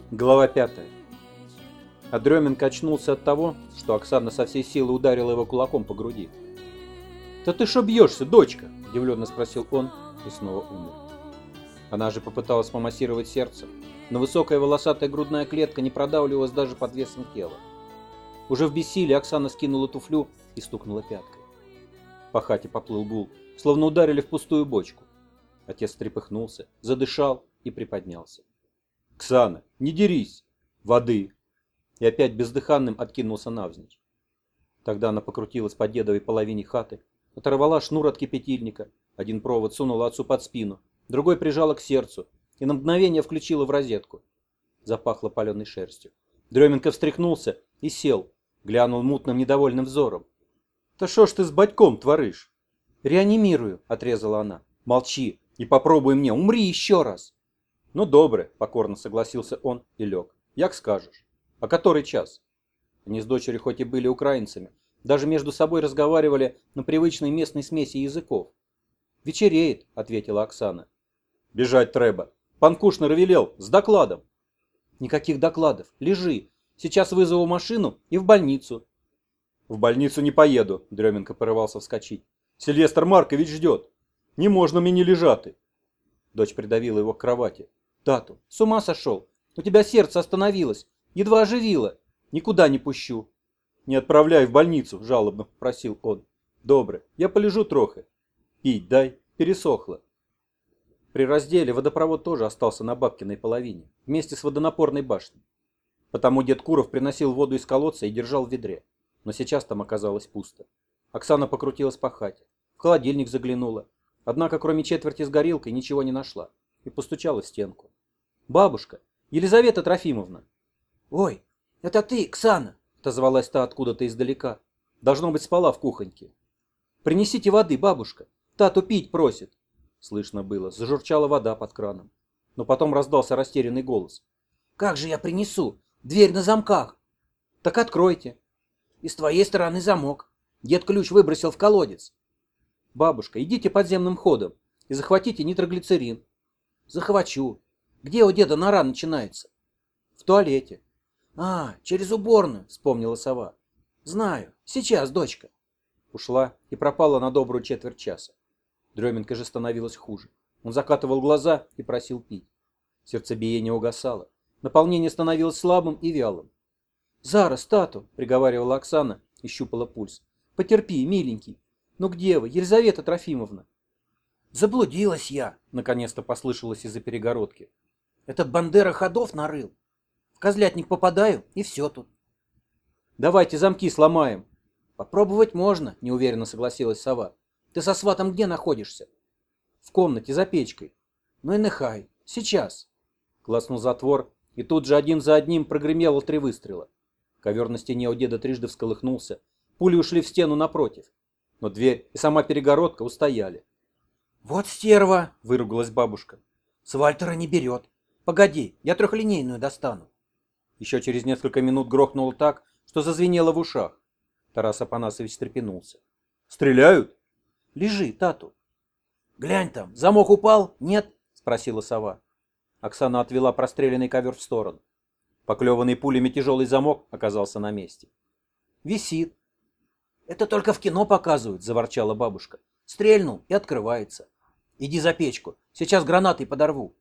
Глава 5. Дременко очнулся от того, что Оксана со всей силы ударила его кулаком по груди. «Да ты шо бьешься, дочка?» – удивленно спросил он и снова умер. Она же попыталась помассировать сердце, но высокая волосатая грудная клетка не продавливалась даже под весом тела. Уже в бессилии Оксана скинула туфлю и стукнула пяткой. По хате поплыл гул, словно ударили в пустую бочку. Отец трепыхнулся, задышал и приподнялся. «Ксана, не дерись! Воды!» И опять бездыханным откинулся навзничь. Тогда она покрутилась по дедовой половине хаты, оторвала шнур от кипятильника, один провод сунула отцу под спину, другой прижала к сердцу и на мгновение включила в розетку. Запахло паленой шерстью. Дременко встряхнулся и сел, глянул мутным недовольным взором. «Да шо ж ты с батьком творишь?» «Реанимирую», — отрезала она. «Молчи и попробуй мне, умри еще раз». «Ну, добре», — покорно согласился он и лег. «Як скажешь. А который час?» Они с дочерью хоть и были украинцами, даже между собой разговаривали на привычной местной смеси языков. «Вечереет», — ответила Оксана. «Бежать треба. Пан Кушнер велел, с докладом». «Никаких докладов. Лежи. Сейчас вызову машину и в больницу». «В больницу не поеду», — Дременко порывался вскочить. «Сильвестр Маркович ждет. Не можно мне не лежати». Дочь придавила его к кровати. «Тату, с ума сошел? У тебя сердце остановилось. Едва оживило. Никуда не пущу». «Не отправляй в больницу», — жалобно попросил он. «Добре, я полежу трохи. Пить дай, пересохло». При разделе водопровод тоже остался на бабкиной половине, вместе с водонапорной башней. Потому дед Куров приносил воду из колодца и держал в ведре. Но сейчас там оказалось пусто. Оксана покрутилась по хате. В холодильник заглянула. Однако кроме четверти с горилкой ничего не нашла. И постучала в стенку. «Бабушка! Елизавета Трофимовна!» «Ой, это ты, Ксана!» — отозвалась та откуда-то издалека. Должно быть, спала в кухоньке. «Принесите воды, бабушка! Тату пить просит!» Слышно было, зажурчала вода под краном. Но потом раздался растерянный голос. «Как же я принесу? Дверь на замках!» «Так откройте!» «И с твоей стороны замок. Дед ключ выбросил в колодец». «Бабушка, идите подземным ходом и захватите нитроглицерин». «Захвачу. Где у деда нора начинается?» «В туалете». «А, через уборную», — вспомнила сова. «Знаю. Сейчас, дочка». Ушла и пропала на добрую четверть часа. Дременко же становилось хуже. Он закатывал глаза и просил пить. Сердцебиение угасало. Наполнение становилось слабым и вялым. «Зараз, тату», — приговаривала Оксана и щупала пульс. «Потерпи, миленький. Ну где вы, Елизавета Трофимовна?» «Заблудилась я», — наконец-то послышалось из-за перегородки. «Этот Бандера ходов нарыл. В козлятник попадаю, и все тут». «Давайте замки сломаем». «Попробовать можно», — неуверенно согласилась сова. «Ты со сватом где находишься?» «В комнате за печкой». «Ну и нехай. Сейчас». Клацнул затвор, и тут же один за одним прогремело 3 выстрела. Ковер на стене у деда трижды всколыхнулся. Пули ушли в стену напротив. Но дверь и сама перегородка устояли. «Вот стерва!» — выругалась бабушка. «С Вальтера не берет. Погоди, я трехлинейную достану». Еще через несколько минут грохнуло так, что зазвенело в ушах. Тарас Апанасович встрепенулся. «Стреляют?» «Лежи, тату». «Глянь там, замок упал? Нет?» — спросила сова. Оксана отвела простреленный ковер в сторону. Поклеванный пулями тяжелый замок оказался на месте. «Висит». «Это только в кино показывают», — заворчала бабушка. «Стрельнул и открывается. Иди за печку, сейчас гранатой подорву».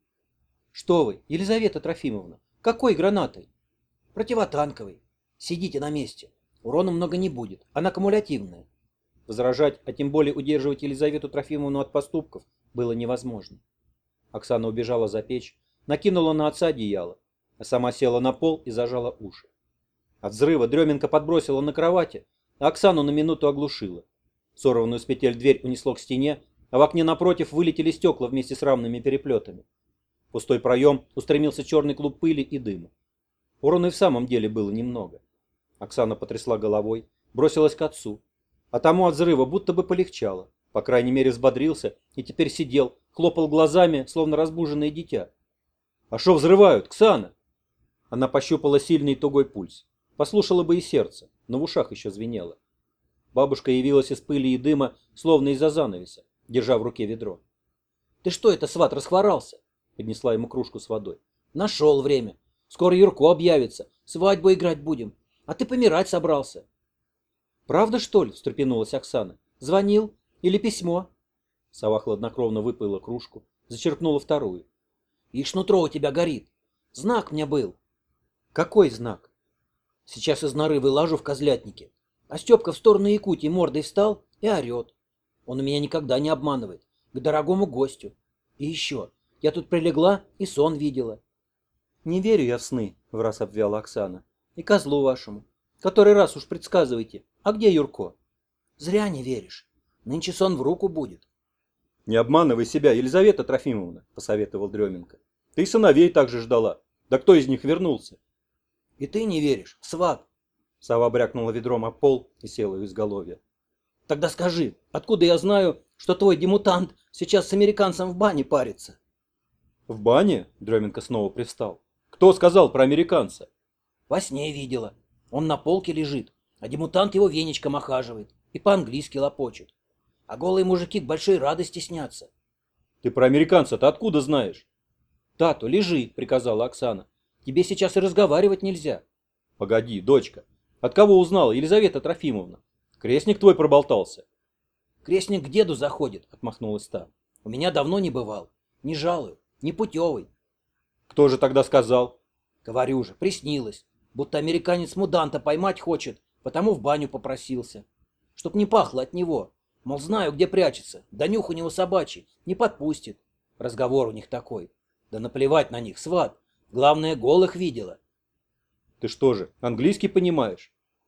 «Что вы, Елизавета Трофимовна, какой гранатой?» «Противотанковой. Сидите на месте. Урона много не будет, она кумулятивная». Возражать, а тем более удерживать Елизавету Трофимовну от поступков, было невозможно. Оксана убежала за печь, накинула на отца одеяло, а сама села на пол и зажала уши. От взрыва Дременко подбросила на кровати, а Оксану на минуту оглушила. Сорванную с петель дверь унесло к стене, а в окне напротив вылетели стекла вместе с рамными переплетами. В пустой проем устремился черный клуб пыли и дыма. Урона и в самом деле было немного. Оксана потрясла головой, бросилась к отцу. А тому от взрыва будто бы полегчало. По крайней мере взбодрился и теперь сидел, хлопал глазами, словно разбуженное дитя. «А шо взрывают, Ксана?» Она пощупала сильный тугой пульс. Послушала бы и сердце, но в ушах еще звенело. Бабушка явилась из пыли и дыма, словно из-за занавеса, держа в руке ведро. «Ты что это, сват, расхворался?» Поднесла ему кружку с водой. «Нашел время. Скоро Юрко объявится. Свадьбу играть будем. А ты помирать собрался. Правда, что ли? Встрепенулась Оксана. Звонил? Или письмо? Сова хладнокровно выпила кружку, зачерпнула вторую. Ишь, нутро у тебя горит. Знак мне был. Какой знак? Сейчас из норы вылажу в козлятнике. А Степка в сторону Якутии мордой встал и орет. Он у меня никогда не обманывает. К дорогому гостю. И еще. Я тут прилегла и сон видела. Не верю я в сны, враз обвяла Оксана. И козлу вашему. Который раз уж предсказываете. А где Юрко? Зря не веришь. Нынче сон в руку будет. Не обманывай себя, Елизавета Трофимовна, посоветовал Дременко. Ты и сыновей также ждала. Да кто из них вернулся? И ты не веришь, сват. Сова брякнула ведром о пол и села у изголовья. Тогда скажи, откуда я знаю, что твой демутант сейчас с американцем в бане парится? В бане? Дременко снова привстал. Кто сказал про американца? Во сне видела. Он на полке лежит, а демутант его веничком охаживает и по-английски лопочет. А голые мужики к большой радости снятся. Ты про американца-то откуда знаешь? Тату, лежи, приказала Оксана. Тебе сейчас и разговаривать нельзя. Погоди, дочка. От кого узнала, Елизавета Трофимовна? Крестник твой проболтался. Крестник к деду заходит, отмахнулась та. У меня давно не бывал. Не жалую, не путевый. Кто же тогда сказал? Говорю же, приснилось. Будто американец муданта поймать хочет, потому в баню попросился. Чтоб не пахло от него. Мол, знаю, где прячется. Да нюх у него собачий, не подпустит. Разговор у них такой. Да наплевать на них, сват. Главное, голых видела. Ты что же, английский понимаешь?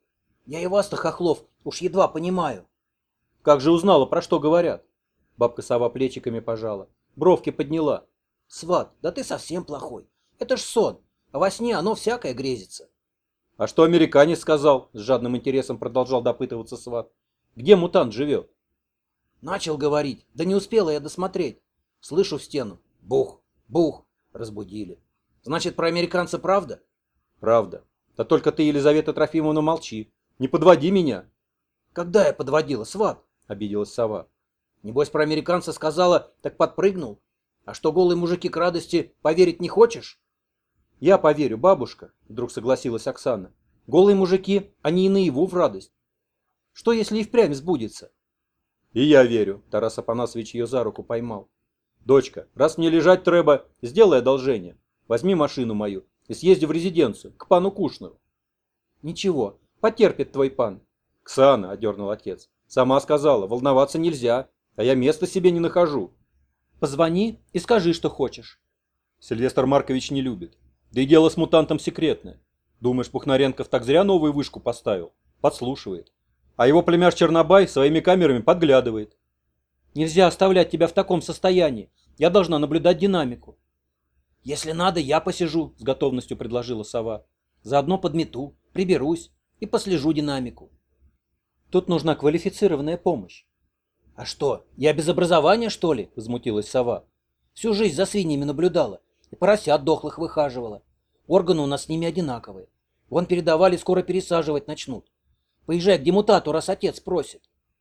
Я и вас-то, хохлов, уж едва понимаю. Как же узнала, про что говорят? Бабка Сова плечиками пожала. Бровки подняла. Сват, да ты совсем плохой. Это ж сон, а во сне оно всякое грезится. А что американец сказал? С жадным интересом продолжал допытываться сват. Где мутант живет? Начал говорить, да не успела я досмотреть. Слышу в стену. Бух, бух. Разбудили. Значит, про американца правда? Правда. Да только ты, Елизавета Трофимовна, молчи. Не подводи меня. Когда я подводила, сват? Обиделась Сова. Небось, про американца сказала, так подпрыгнул. А что голые мужики к радости поверить не хочешь? Я поверю, бабушка, вдруг согласилась Оксана. Голые мужики, они и наяву в радость. Что, если и впрямь сбудется? И я верю, Тарас Афанасович ее за руку поймал. Дочка, раз мне лежать треба, сделай одолжение. Возьми машину мою и съезди в резиденцию, к пану Кушнеру. Ничего, потерпит твой пан. Ксана, одернул отец, сама сказала, волноваться нельзя, а я места себе не нахожу. Позвони и скажи, что хочешь. Сильвестр Маркович не любит. Да и дело с мутантом секретное. Думаешь, Пухнаренков так зря новую вышку поставил? Подслушивает. А его племяш Чернобай своими камерами подглядывает. Нельзя оставлять тебя в таком состоянии. Я должна наблюдать динамику. Если надо, я посижу, с готовностью предложила Сова. Заодно подмету, приберусь и послежу динамику. Тут нужна квалифицированная помощь. А что, я без образования, что ли? Возмутилась Сова. Всю жизнь за свиньями наблюдала и поросят дохлых выхаживала. Органы у нас с ними одинаковые. Вон передавали, скоро пересаживать начнут. Поезжай к демутату, раз отец просит.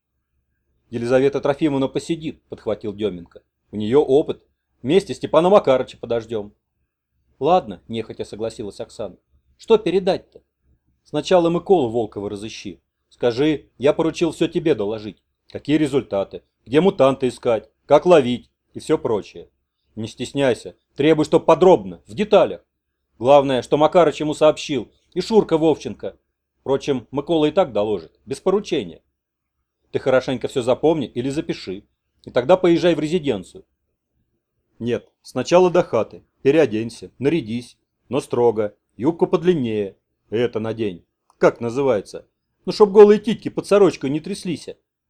Елизавета Трофимовна посидит, подхватил Деменко. У нее опыт. Вместе Степана Макарыча подождем. Ладно, нехотя согласилась Оксана. Что передать-то? Сначала Миколу Волкова разыщи. Скажи, я поручил все тебе доложить. Какие результаты, где мутанта искать, как ловить и все прочее. Не стесняйся, требуй, чтоб подробно, в деталях. Главное, что Макарыч ему сообщил, и Шурка Вовченко. Впрочем, Микола и так доложит, без поручения. Ты хорошенько все запомни или запиши, и тогда поезжай в резиденцию. Нет, сначала до хаты, переоденься, нарядись, но строго, юбку подлиннее, это надень. Как называется? Ну, чтоб голые титьки под сорочкой не тряслись.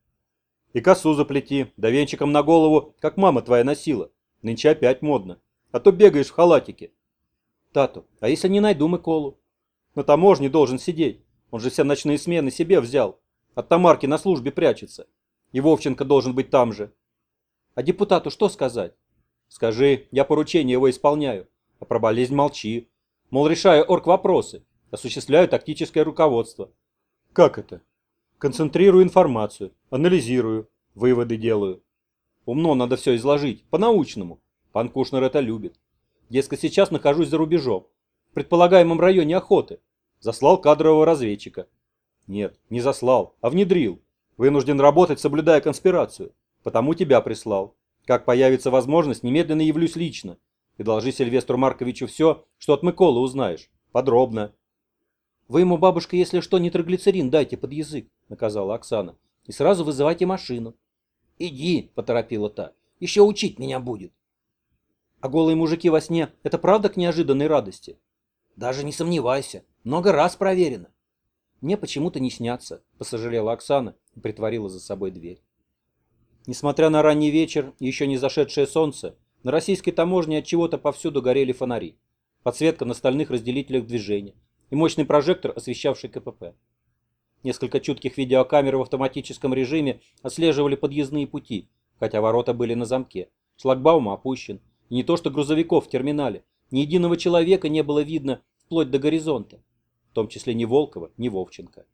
И косу заплети, да венчиком на голову, как мама твоя носила. Нынче опять модно, а то бегаешь в халатике. Тату, а если не найду Миколу? На таможне должен сидеть, он же все ночные смены себе взял. От Тамарки на службе прячется. И Вовченко должен быть там же. А депутату что сказать? Скажи, я поручение его исполняю, а про болезнь молчи. Мол, решаю оргвопросы, осуществляю тактическое руководство. Как это? Концентрирую информацию, анализирую, выводы делаю. Умно надо все изложить, по-научному. Пан Кушнер это любит. Дескать, сейчас нахожусь за рубежом. предполагаемом районе охоты. Заслал кадрового разведчика. Нет, не заслал, а внедрил. Вынужден работать, соблюдая конспирацию. Потому тебя прислал. Как появится возможность, немедленно явлюсь лично. И должи Сильвестру Марковичу все, что от Миколы узнаешь. Подробно. Вы ему, бабушка, если что, нитроглицерин дайте под язык, наказала Оксана. И сразу вызывайте машину. Иди, поторопила та. Еще учить меня будет. А голые мужики во сне — это правда к неожиданной радости? Даже не сомневайся. Много раз проверено. Мне почему-то не снятся, посожалела Оксана и притворила за собой дверь. Несмотря на ранний вечер и еще не зашедшее солнце, на российской таможне от чего-то повсюду горели фонари, подсветка на стальных разделителях движения и мощный прожектор, освещавший КПП. Несколько чутких видеокамер в автоматическом режиме отслеживали подъездные пути, хотя ворота были на замке, шлагбаум опущен, и не то что грузовиков в терминале, ни единого человека не было видно вплоть до горизонта, в том числе ни Волкова, ни Вовченко.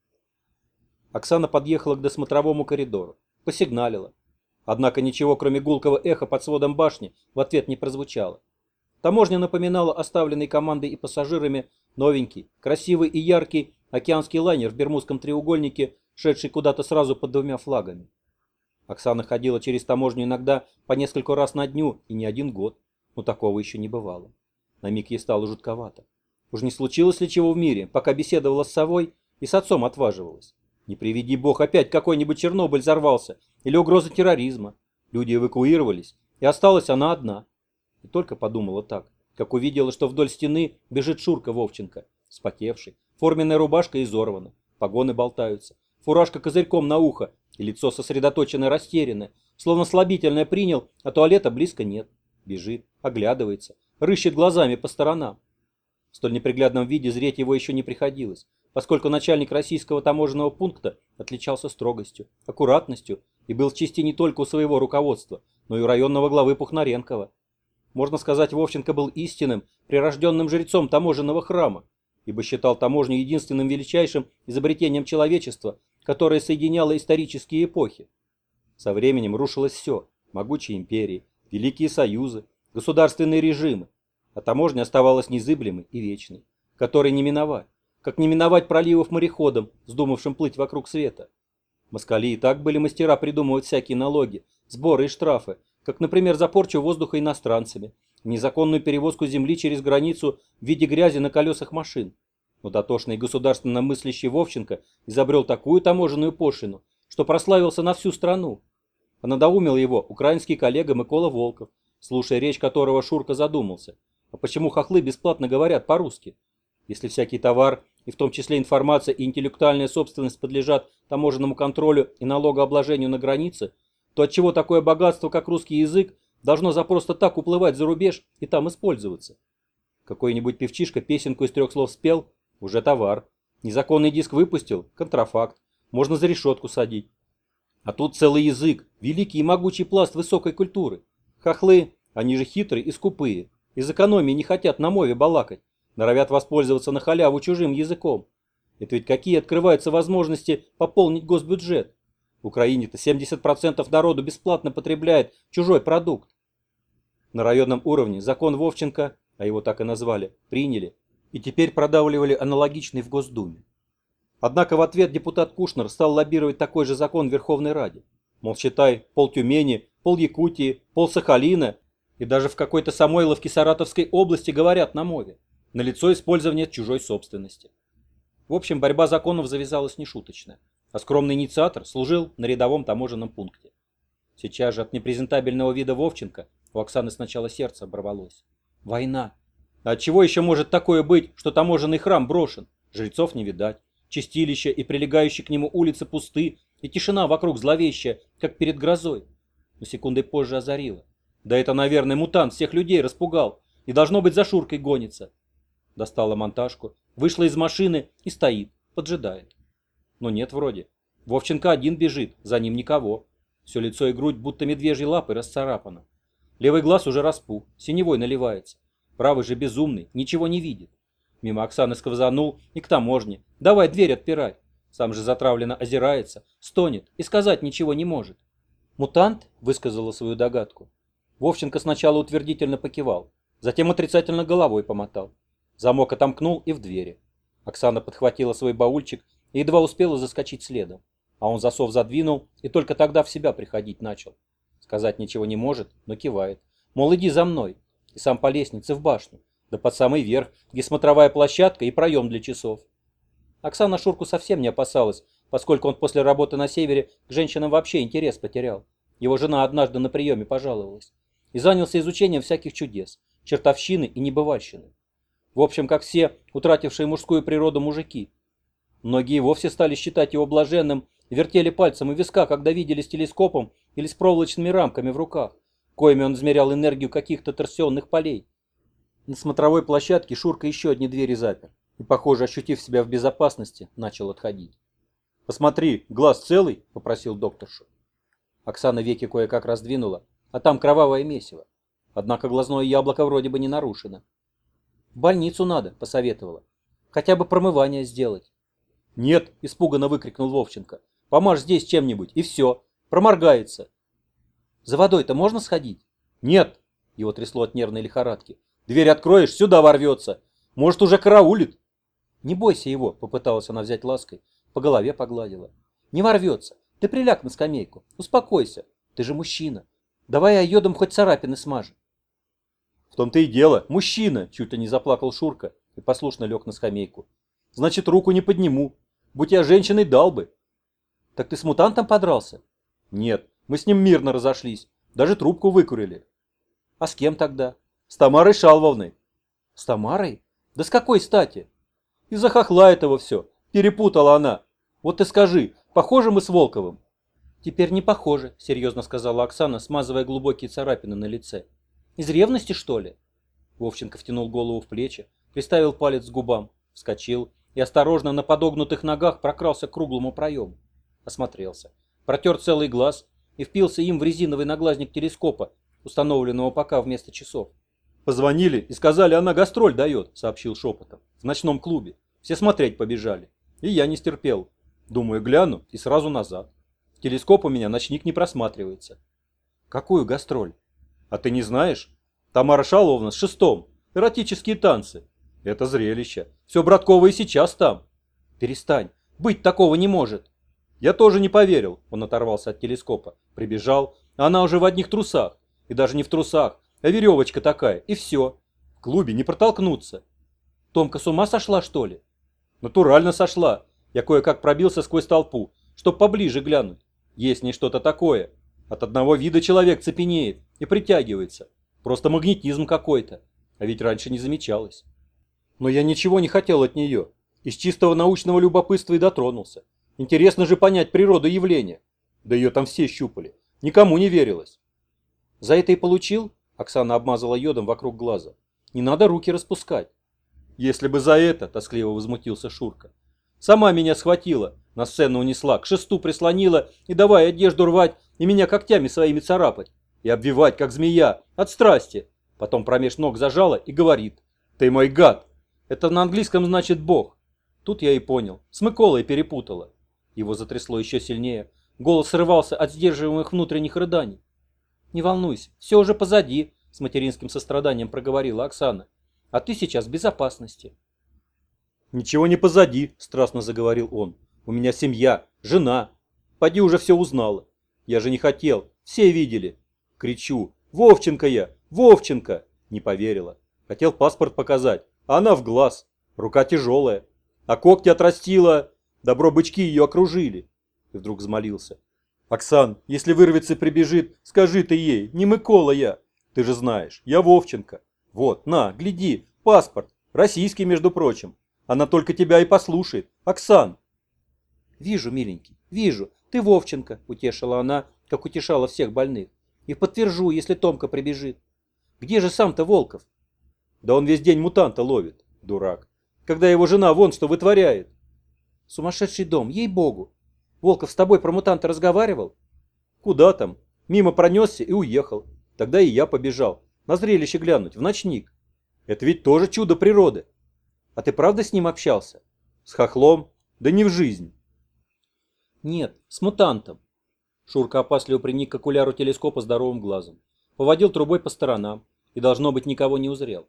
Оксана подъехала к досмотровому коридору, посигналила. Однако ничего, кроме гулкого эха под сводом башни, в ответ не прозвучало. Таможня напоминала оставленный командой и пассажирами новенький, красивый и яркий океанский лайнер в Бермудском треугольнике, шедший куда-то сразу под двумя флагами. Оксана ходила через таможню иногда по несколько раз на дню и не один год, но такого еще не бывало. На миг ей стало жутковато. Уж не случилось ли чего в мире, пока беседовала с совой и с отцом отваживалась? Не приведи бог, опять какой-нибудь Чернобыль взорвался, или угроза терроризма. Люди эвакуировались, и осталась она одна. И только подумала так, как увидела, что вдоль стены бежит Шурка Вовченко, вспотевший, форменная рубашка изорвана, погоны болтаются, фуражка козырьком на ухо, и лицо сосредоточенное, растерянное, словно слабительное принял, а туалета близко нет. Бежит, оглядывается, рыщет глазами по сторонам. В столь неприглядном виде зреть его еще не приходилось, поскольку начальник российского таможенного пункта отличался строгостью, аккуратностью и был в чести не только у своего руководства, но и у районного главы Пухнаренкова. Можно сказать, Вовченко был истинным, прирожденным жрецом таможенного храма, ибо считал таможню единственным величайшим изобретением человечества, которое соединяло исторические эпохи. Со временем рушилось все – могучие империи, великие союзы, государственные режимы, а таможня оставалась незыблемой и вечной, которой не миновать, как не миновать проливов мореходам, вздумавшим плыть вокруг света. Москали и так были мастера придумывать всякие налоги, сборы и штрафы, как, например, за порчу воздуха иностранцами, незаконную перевозку земли через границу в виде грязи на колесах машин. Но дотошный государственно мыслящий Вовченко изобрел такую таможенную пошлину, что прославился на всю страну. А надоумил его украинский коллега Микола Волков, слушая речь которого Шурка задумался. А почему хохлы бесплатно говорят по-русски? Если всякий товар, и в том числе информация и интеллектуальная собственность подлежат таможенному контролю и налогообложению на границе, то отчего такое богатство, как русский язык, должно за просто так уплывать за рубеж и там использоваться? Какой-нибудь певчишка песенку из 3 слов спел – уже товар. Незаконный диск выпустил – контрафакт. Можно за решетку садить. А тут целый язык, великий и могучий пласт высокой культуры. Хохлы, они же хитрые и скупые, из экономии не хотят на мове балакать, норовят воспользоваться на халяву чужим языком. Это ведь какие открываются возможности пополнить госбюджет. В Украине-то 70% народу бесплатно потребляет чужой продукт. На районном уровне закон Вовченко, а его так и назвали, приняли и теперь продавливали аналогичный в Госдуме. Однако в ответ депутат Кушнер стал лоббировать такой же закон в Верховной Раде. Мол, считай, пол-Тюмени, пол-Якутии, пол-Сахалина и даже в какой-то Самойловке Саратовской области говорят на мове. Налицо использование чужой собственности. В общем, борьба законов завязалась нешуточная, а скромный инициатор служил на рядовом таможенном пункте. Сейчас же от непрезентабельного вида Вовченко у Оксаны сначала сердце оборвалось. Война. А от чего еще может такое быть, что таможенный храм брошен? Жрецов не видать. Чистилище и прилегающие к нему улицы пусты, и тишина вокруг зловещая, как перед грозой. Но секундой позже озарило. Да это, наверное, мутант всех людей распугал, и должно быть за Шуркой гонится. Достала монтажку, вышла из машины и стоит, поджидает. Но нет вроде. Вовченко один бежит, за ним никого. Все лицо и грудь будто медвежьей лапой расцарапано. Левый глаз уже распух, синевой наливается. Правый же безумный, ничего не видит. Мимо Оксаны сквозанул и к таможне. Давай дверь отпирай. Сам же затравленно озирается, стонет и сказать ничего не может. Мутант высказала свою догадку. Вовченко сначала утвердительно покивал, затем отрицательно головой помотал. Замок отомкнул и в двери. Оксана подхватила свой баульчик и едва успела заскочить следом. А он засов задвинул и только тогда в себя приходить начал. Сказать ничего не может, но кивает. Мол, иди за мной. И сам по лестнице в башню. Да под самый верх, где смотровая площадка и проем для часов. Оксана Шурку совсем не опасалась, поскольку он после работы на севере к женщинам вообще интерес потерял. Его жена однажды на приеме пожаловалась. И занялся изучением всяких чудес, чертовщины и небывальщины. В общем, как все утратившие мужскую природу мужики. Многие вовсе стали считать его блаженным и вертели пальцем у виска, когда видели с телескопом или с проволочными рамками в руках, коими он измерял энергию каких-то торсионных полей. На смотровой площадке Шурка еще одни двери запер и, похоже, ощутив себя в безопасности, начал отходить. «Посмотри, глаз целый?» – попросил докторшу. Оксана веки кое-как раздвинула, а там кровавое месиво. Однако глазное яблоко вроде бы не нарушено. «В больницу надо», – посоветовала. «Хотя бы промывание сделать». «Нет», – испуганно выкрикнул Вовченко. «Помажь здесь чем-нибудь, и все. Проморгается». «За водой-то можно сходить?» «Нет», – его трясло от нервной лихорадки. «Дверь откроешь, сюда ворвется. Может, уже караулит». «Не бойся его», – попыталась она взять лаской. По голове погладила. «Не ворвется. Ты приляг на скамейку. Успокойся. Ты же мужчина. Давай айодом хоть царапины смажем». «В том-то и дело. Мужчина!» – чуть ли не заплакал Шурка и послушно лег на скамейку. «Значит, руку не подниму. Будь я женщиной, дал бы». «Так ты с мутантом подрался?» «Нет, мы с ним мирно разошлись. Даже трубку выкурили». «А с кем тогда?» «С Тамарой Шалвовной». «С Тамарой? Да с какой стати?» «Из-за хохла этого все. Перепутала она. Вот ты скажи, похожи мы с Волковым?» «Теперь не похожи», — серьезно сказала Оксана, смазывая глубокие царапины на лице. «Из ревности, что ли?» Вовченко втянул голову в плечи, приставил палец к губам, вскочил и осторожно на подогнутых ногах прокрался к круглому проему. Осмотрелся, протер целый глаз и впился им в резиновый наглазник телескопа, установленного пока вместо часов. «Позвонили и сказали, она гастроль дает», — сообщил шепотом. «В ночном клубе. Все смотреть побежали. И я не стерпел. Думаю, гляну и сразу назад. В телескоп у меня ночник не просматривается». «Какую гастроль?» «А ты не знаешь? Тамара Шаловна с Шестом. Эротические танцы. Это зрелище. Все Браткова и сейчас там». «Перестань. Быть такого не может». «Я тоже не поверил». Он оторвался от телескопа. Прибежал. А она уже в одних трусах. И даже не в трусах, а веревочка такая. И все. В клубе не протолкнуться. «Томка с ума сошла, что ли?» «Натурально сошла. Я кое-как пробился сквозь толпу, чтоб поближе глянуть. Есть в ней что-то такое. От одного вида человек цепенеет и притягивается. Просто магнетизм какой-то. А ведь раньше не замечалось. Но я ничего не хотел от нее. Из чистого научного любопытства и дотронулся. Интересно же понять природу явления. Да ее там все щупали. Никому не верилось». «За это и получил?» Оксана обмазала йодом вокруг глаза. «Не надо руки распускать». «Если бы за это», — тоскливо возмутился Шурка. «Сама меня схватила, на сцену унесла, к Шесту прислонила и давай одежду рвать и меня когтями своими царапать. И обвивать, как змея, от страсти. Потом промеж ног зажала и говорит: «Ты мой гад». Это на английском значит «бог». Тут я и понял. С Миколой перепутала. Его затрясло еще сильнее. Голос срывался от сдерживаемых внутренних рыданий. «Не волнуйся, все уже позади», — с материнским состраданием проговорила Оксана. «А ты сейчас в безопасности». «Ничего не позади», — страстно заговорил он. «У меня семья, жена. Поди уже все узнала. Я же не хотел, все видели. Кричу: Вовченко я, Вовченко!» Не поверила. Хотел паспорт показать, а она в глаз. Рука тяжелая. А когти отрастила. Добро бычки ее окружили. И вдруг взмолился: «Оксан, если вырвется и прибежит, скажи ты ей, не Микола я. Ты же знаешь, я Вовченко. Вот, на, гляди, паспорт. Российский, между прочим. Она только тебя и послушает. Оксан!» «Вижу, миленький, вижу. Ты Вовченко», — утешила она, как утешала всех больных. «И подтвержу, если Томка прибежит. Где же сам-то Волков?» «Да он весь день мутанта ловит, дурак. Когда его жена вон что вытворяет». «Сумасшедший дом, ей-богу. Волков с тобой про мутанта разговаривал?» «Куда там? Мимо пронесся и уехал. Тогда и я побежал. На зрелище глянуть, в ночник. Это ведь тоже чудо природы». «А ты правда с ним общался?» «С хохлом? Да не в жизнь». «Нет, с мутантом». Шурка опасливо приник к окуляру телескопа здоровым глазом. Поводил трубой по сторонам и, должно быть, никого не узрел.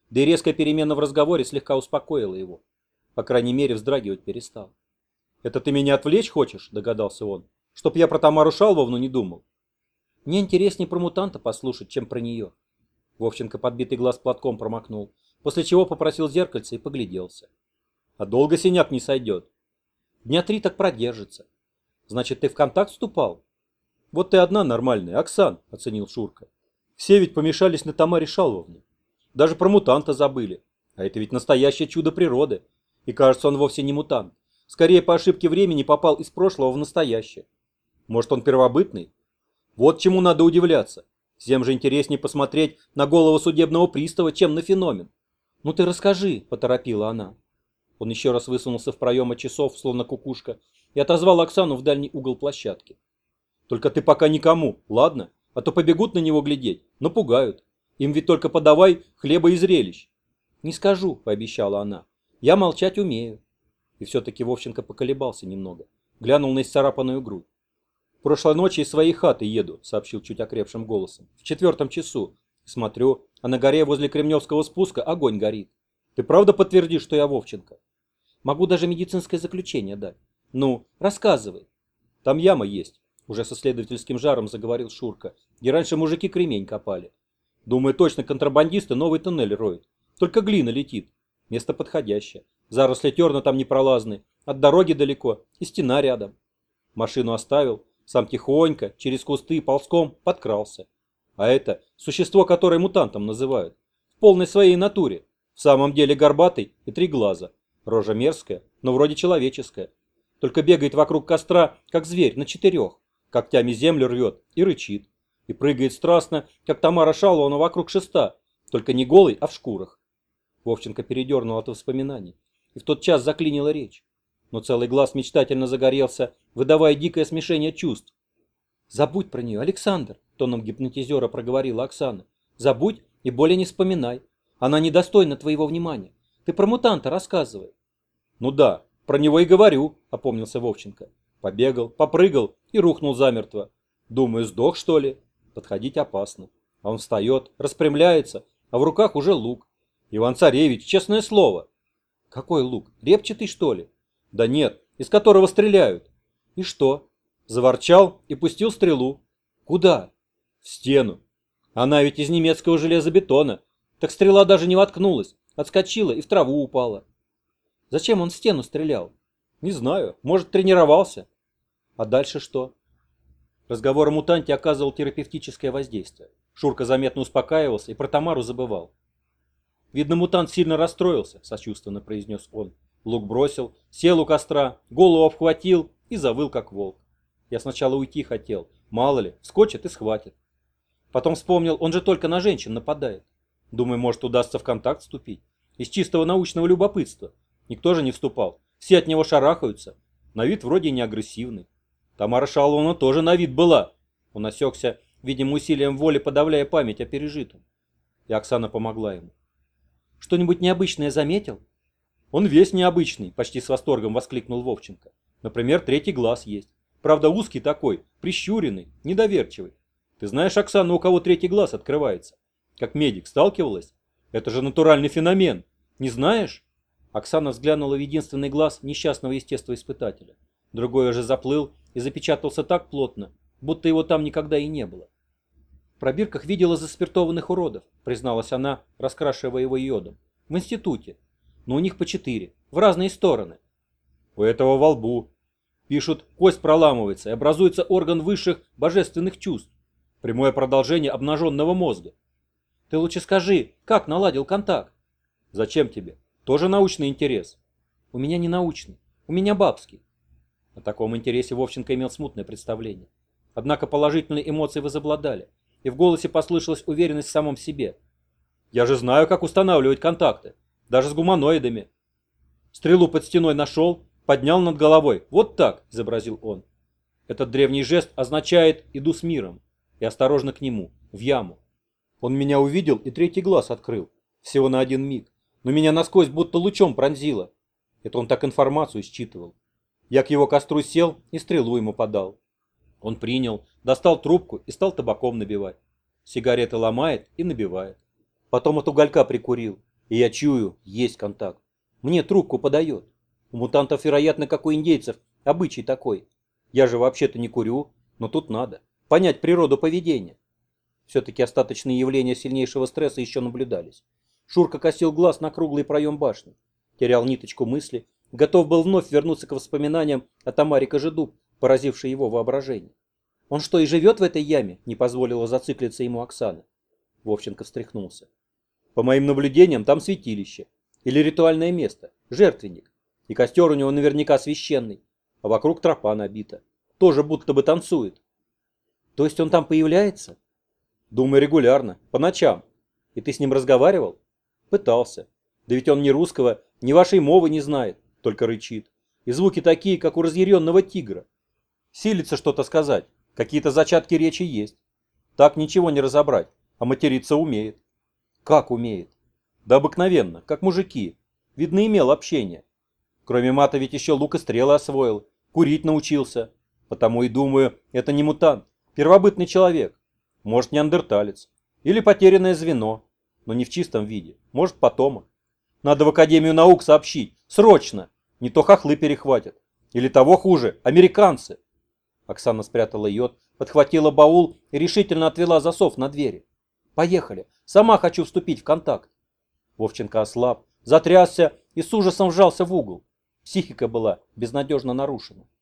Да и резкая перемена в разговоре слегка успокоила его. По крайней мере, вздрагивать перестал. «Это ты меня отвлечь хочешь?» – догадался он. «Чтоб я про Тамару Шалвовну не думал». «Мне интереснее про мутанта послушать, чем про нее». Вовченко подбитый глаз платком промокнул, после чего попросил зеркальце и погляделся. «А долго синяк не сойдет?» «Дня 3 так продержится». «Значит, ты в контакт вступал?» «Вот ты одна нормальная, Оксан», – оценил Шурка. «Все ведь помешались на Тамаре Шалвовне. Даже про мутанта забыли. А это ведь настоящее чудо природы. И кажется, он вовсе не мутант. Скорее по ошибке времени попал из прошлого в настоящее. Может, он первобытный? Вот чему надо удивляться. Всем же интереснее посмотреть на голову судебного пристава, чем на феномен». «Ну ты расскажи», – поторопила она. Он еще раз высунулся в проем часов, словно кукушка, и отозвал Оксану в дальний угол площадки. «Только ты пока никому, ладно? А то побегут на него глядеть, напугают. Им ведь только подавай хлеба и зрелищ». «Не скажу», – пообещала она. «Я молчать умею». И все-таки Вовченко поколебался немного. Глянул на исцарапанную грудь. «Прошлой ночью из своей хаты еду», – сообщил чуть окрепшим голосом. «В 4 часу. Смотрю, а на горе возле Кремневского спуска огонь горит. Ты правда подтвердишь, что я Вовченко? Могу даже медицинское заключение дать. Ну, рассказывай». «Там яма есть», – уже со следовательским жаром заговорил Шурка. «Где раньше мужики кремень копали. Думаю, точно контрабандисты новый туннель роют. Только глина летит. Место подходящее. Заросли терна там непролазные. От дороги далеко. И стена рядом». Машину оставил. Сам тихонько, через кусты, ползком подкрался. А это существо, которое мутантом называют. В полной своей натуре. В самом деле горбатый и 3 глаза. Рожа мерзкая, но вроде человеческая. Только бегает вокруг костра, как зверь, на 4. Когтями землю рвет и рычит. И прыгает страстно, как Тамара Шалвовна вокруг шеста. Только не голый, а в шкурах. Вовченко передернул от воспоминаний. И в тот час заклинила речь. Но целый глаз мечтательно загорелся, выдавая дикое смешение чувств. «Забудь про нее, Александр», — тоном гипнотизера проговорила Оксана. «Забудь и более не вспоминай. Она недостойна твоего внимания. Ты про мутанта рассказывай». «Ну да, про него и говорю», — опомнился Вовченко. Побегал, попрыгал и рухнул замертво. Думаю, сдох, что ли? Подходить опасно. А он встает, распрямляется, а в руках уже лук. Иван-царевич, честное слово. «Какой лук? Репчатый, что ли?» «Да нет, из которого стреляют». «И что?» Заворчал и пустил стрелу. «Куда?» «В стену. Она ведь из немецкого железобетона. Так стрела даже не воткнулась, отскочила и в траву упала». «Зачем он в стену стрелял?» «Не знаю, может, тренировался». «А дальше что?» Разговор о мутанте оказывал терапевтическое воздействие. Шурка заметно успокаивался и про Тамару забывал. «Видно, мутант сильно расстроился», — сочувственно произнес он. Лук бросил, сел у костра, голову обхватил и завыл, как волк. Я сначала уйти хотел, мало ли, вскочит и схватит. Потом вспомнил, он же только на женщин нападает. Думаю, может, удастся в контакт вступить. Из чистого научного любопытства. Никто же не вступал, все от него шарахаются. На вид вроде не агрессивный. Тамара Шалвовна тоже на вид была. Он осекся, видимо, усилием воли подавляя память о пережитом. И Оксана помогла ему. «Что-нибудь необычное заметил?» «Он весь необычный», — почти с восторгом воскликнул Вовченко. «Например, 3 глаз есть. Правда, узкий такой, прищуренный, недоверчивый. Ты знаешь, Оксана, у кого 3 глаз открывается? Как медик сталкивалась? Это же натуральный феномен. Не знаешь?» Оксана взглянула в единственный глаз несчастного естествоиспытателя. Другой уже заплыл и запечатался так плотно, будто его там никогда и не было. «В пробирках видела заспиртованных уродов», — призналась она, раскрашивая его йодом. «В институте. Но у них по 4, в разные стороны». «У этого во лбу. Пишут, кость проламывается и образуется орган высших божественных чувств. Прямое продолжение обнаженного мозга». «Ты лучше скажи, как наладил контакт?» «Зачем тебе? Тоже научный интерес». «У меня не научный, у меня бабский». О таком интересе Вовченко имел смутное представление. Однако положительные эмоции возобладали, и в голосе послышалась уверенность в самом себе. «Я же знаю, как устанавливать контакты, даже с гуманоидами». Стрелу под стеной нашел, поднял над головой. «Вот так», — изобразил он. Этот древний жест означает «иду с миром» и осторожно к нему, в яму. Он меня увидел и 3 глаз открыл, всего на 1 миг, но меня насквозь будто лучом пронзило. Это он так информацию считывал. Я к его костру сел и стрелу ему подал. Он принял, достал трубку и стал табаком набивать. Сигареты ломает и набивает. Потом от уголька прикурил. И я чую, есть контакт. Мне трубку подает. У мутантов, вероятно, как у индейцев, обычай такой. Я же вообще-то не курю, но тут надо понять природу поведения. Все-таки остаточные явления сильнейшего стресса еще наблюдались. Шурка косил глаз на круглый проем башни. Терял ниточку мысли, готов был вновь вернуться к воспоминаниям о Тамаре Кожедуб, поразившей его воображение. Он что, и живет в этой яме? Не позволила зациклиться ему Оксана. Вовченко встряхнулся. По моим наблюдениям, там святилище. Или ритуальное место. Жертвенник. И костер у него наверняка священный. А вокруг тропа набита. Тоже будто бы танцует. То есть он там появляется? Думаю, регулярно. По ночам. И ты с ним разговаривал? Пытался. Да ведь он ни русского, ни вашей мовы не знает. Только рычит. И звуки такие, как у разъяренного тигра. Силится что-то сказать. Какие-то зачатки речи есть. Так ничего не разобрать. А материться умеет. Как умеет? Да обыкновенно, как мужики. Видно, имел общение. Кроме мата ведь еще лук и стрелы освоил. Курить научился. Потому и думаю, это не мутант. Первобытный человек. Может, неандерталец. Или потерянное звено. Но не в чистом виде. Может, потомок. Надо в Академию наук сообщить. Срочно. Не то хохлы перехватят. Или того хуже, американцы. Оксана спрятала йод, подхватила баул и решительно отвела засов на двери. Поехали. Сама хочу вступить в контакт. Вовченко ослаб, затрясся и с ужасом вжался в угол. Психика была безнадежно нарушена.